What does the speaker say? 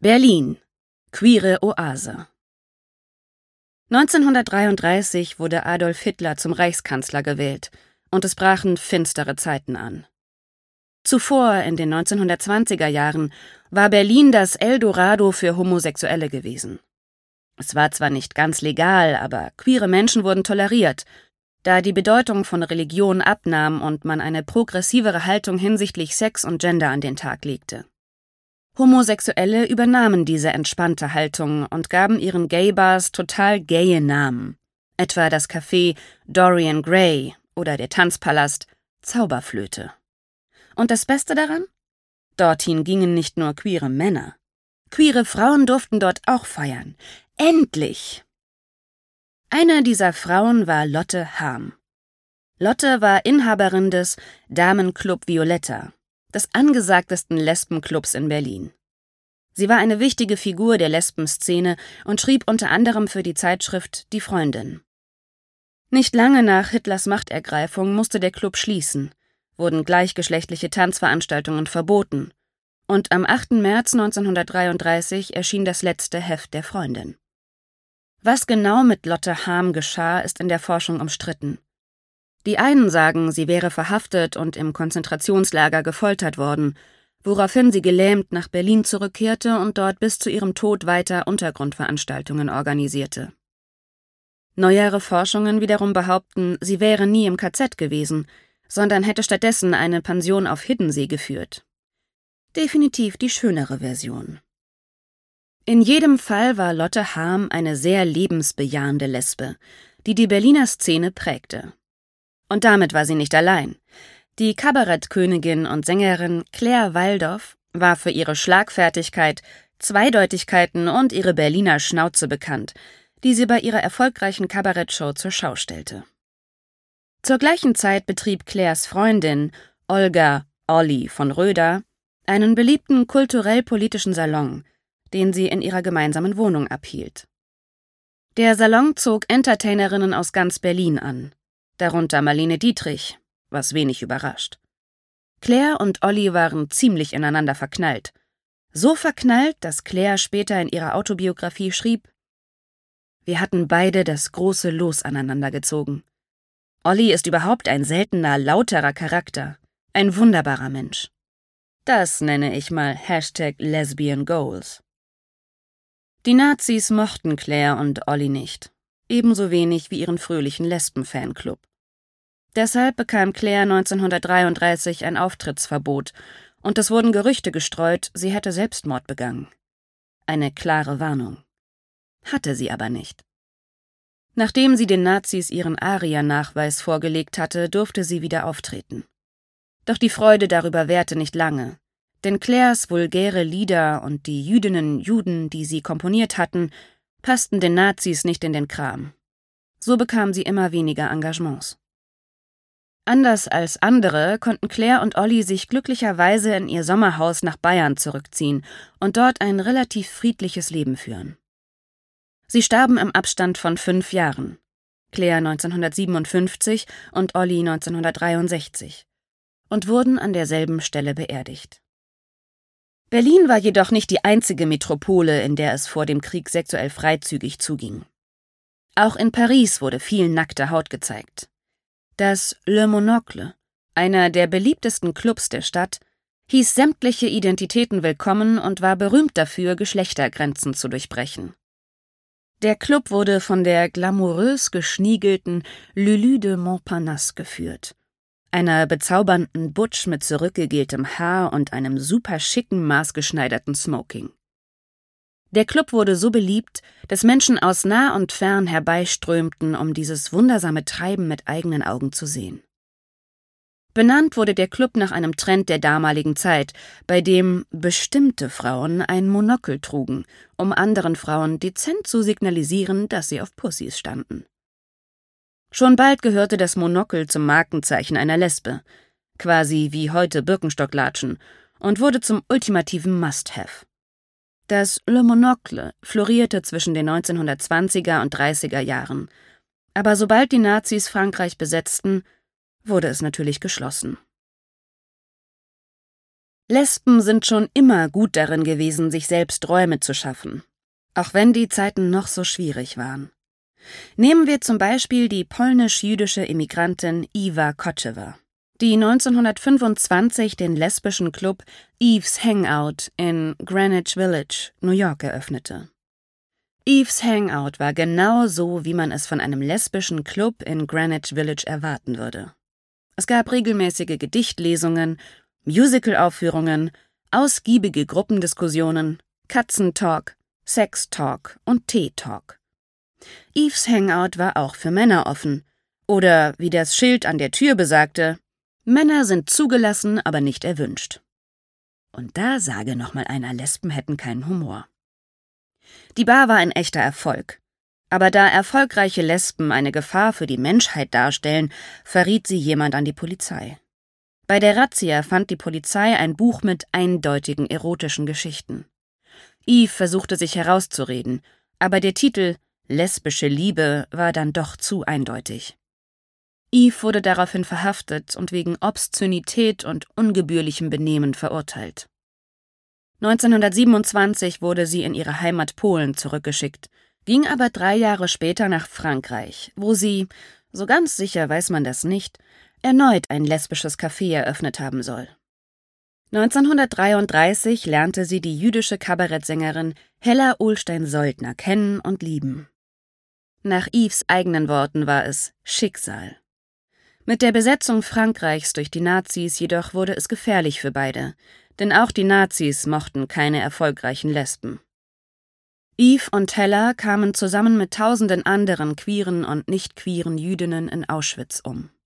Berlin. Queere Oase. 1933 wurde Adolf Hitler zum Reichskanzler gewählt und es brachen finstere Zeiten an. Zuvor, in den 1920er Jahren, war Berlin das Eldorado für Homosexuelle gewesen. Es war zwar nicht ganz legal, aber queere Menschen wurden toleriert, da die Bedeutung von Religion abnahm und man eine progressivere Haltung hinsichtlich Sex und Gender an den Tag legte. Homosexuelle übernahmen diese entspannte Haltung und gaben ihren Gay-Bars total gaye Namen, etwa das Café Dorian Gray oder der Tanzpalast Zauberflöte. Und das Beste daran? Dorthin gingen nicht nur queere Männer. Queere Frauen durften dort auch feiern. Endlich! Eine dieser Frauen war Lotte Harm. Lotte war Inhaberin des Damenclub Violetta, des angesagtesten Lesbenclubs in Berlin. Sie war eine wichtige Figur der Lesbenszene und schrieb unter anderem für die Zeitschrift Die Freundin. Nicht lange nach Hitlers Machtergreifung musste der Club schließen, wurden gleichgeschlechtliche Tanzveranstaltungen verboten und am 8. März 1933 erschien das letzte Heft der Freundin. Was genau mit Lotte Harm geschah, ist in der Forschung umstritten. Die einen sagen, sie wäre verhaftet und im Konzentrationslager gefoltert worden, woraufhin sie gelähmt nach Berlin zurückkehrte und dort bis zu ihrem Tod weiter Untergrundveranstaltungen organisierte. Neuere Forschungen wiederum behaupten, sie wäre nie im KZ gewesen, sondern hätte stattdessen eine Pension auf Hiddensee geführt. Definitiv die schönere Version. In jedem Fall war Lotte Harm eine sehr lebensbejahende Lesbe, die die Berliner Szene prägte. Und damit war sie nicht allein. Die Kabarettkönigin und Sängerin Claire Waldoff war für ihre Schlagfertigkeit, Zweideutigkeiten und ihre Berliner Schnauze bekannt, die sie bei ihrer erfolgreichen Kabarettshow zur Schau stellte. Zur gleichen Zeit betrieb Claires Freundin, Olga Olli von Röder, einen beliebten kulturell-politischen Salon, den sie in ihrer gemeinsamen Wohnung abhielt. Der Salon zog Entertainerinnen aus ganz Berlin an, darunter Marlene Dietrich, was wenig überrascht. Claire und Olli waren ziemlich ineinander verknallt. So verknallt, dass Claire später in ihrer Autobiografie schrieb: Wir hatten beide das große Los aneinander gezogen. Olli ist überhaupt ein seltener, lauterer Charakter, ein wunderbarer Mensch. Das nenne ich mal #LesbianGoals. Die Nazis mochten Claire und Olli nicht, ebenso wenig wie ihren fröhlichen Lesben-Fanclub. Deshalb bekam Claire 1933 ein Auftrittsverbot und es wurden Gerüchte gestreut, sie hätte Selbstmord begangen. Eine klare Warnung. Hatte sie aber nicht. Nachdem sie den Nazis ihren ARIA-Nachweis vorgelegt hatte, durfte sie wieder auftreten. Doch die Freude darüber währte nicht lange, denn Claires vulgäre Lieder und die Jüdinnen und Juden, die sie komponiert hatten, passten den Nazis nicht in den Kram. So bekam sie immer weniger Engagements. Anders als andere konnten Claire und Olli sich glücklicherweise in ihr Sommerhaus nach Bayern zurückziehen und dort ein relativ friedliches Leben führen. Sie starben im Abstand von 5 Jahren, Claire 1957 und Olli 1963, und wurden an derselben Stelle beerdigt. Berlin war jedoch nicht die einzige Metropole, in der es vor dem Krieg sexuell freizügig zuging. Auch in Paris wurde viel nackte Haut gezeigt. Das Le Monocle, einer der beliebtesten Clubs der Stadt, hieß sämtliche Identitäten willkommen und war berühmt dafür, Geschlechtergrenzen zu durchbrechen. Der Club wurde von der glamourös geschniegelten Lulu de Montparnasse geführt, einer bezaubernden Butch mit zurückgegeltem Haar und einem super schicken, maßgeschneiderten Smoking. Der Club wurde so beliebt, dass Menschen aus nah und fern herbeiströmten, um dieses wundersame Treiben mit eigenen Augen zu sehen. Benannt wurde der Club nach einem Trend der damaligen Zeit, bei dem bestimmte Frauen ein Monokel trugen, um anderen Frauen dezent zu signalisieren, dass sie auf Pussys standen. Schon bald gehörte das Monokel zum Markenzeichen einer Lesbe, quasi wie heute Birkenstocklatschen, und wurde zum ultimativen Must-Have. Das Le Monocle florierte zwischen den 1920er und 30er Jahren, aber sobald die Nazis Frankreich besetzten, wurde es natürlich geschlossen. Lesben sind schon immer gut darin gewesen, sich selbst Räume zu schaffen, auch wenn die Zeiten noch so schwierig waren. Nehmen wir zum Beispiel die polnisch-jüdische Immigrantin Ewa Kotchewa, die 1925 den lesbischen Club Eve's Hangout in Greenwich Village, New York, eröffnete. Eve's Hangout war genau so, wie man es von einem lesbischen Club in Greenwich Village erwarten würde. Es gab regelmäßige Gedichtlesungen, Musicalaufführungen, ausgiebige Gruppendiskussionen, Katzentalk, Sextalk und Teetalk. Eve's Hangout war auch für Männer offen, oder wie das Schild an der Tür besagte: Männer sind zugelassen, aber nicht erwünscht. Und da sage noch mal einer, Lesben hätten keinen Humor. Die Bar war ein echter Erfolg. Aber da erfolgreiche Lesben eine Gefahr für die Menschheit darstellen, verriet sie jemand an die Polizei. Bei der Razzia fand die Polizei ein Buch mit eindeutigen erotischen Geschichten. Eve versuchte sich herauszureden, aber der Titel »Lesbische Liebe« war dann doch zu eindeutig. Eve wurde daraufhin verhaftet und wegen Obszönität und ungebührlichem Benehmen verurteilt. 1927 wurde sie in ihre Heimat Polen zurückgeschickt, ging aber 3 Jahre später nach Frankreich, wo sie, so ganz sicher weiß man das nicht, erneut ein lesbisches Café eröffnet haben soll. 1933 lernte sie die jüdische Kabarettsängerin Hella Ohlstein-Soldner kennen und lieben. Nach Eves eigenen Worten war es Schicksal. Mit der Besetzung Frankreichs durch die Nazis jedoch wurde es gefährlich für beide, denn auch die Nazis mochten keine erfolgreichen Lesben. Eve und Hella kamen zusammen mit tausenden anderen queeren und nicht queeren Jüdinnen in Auschwitz um.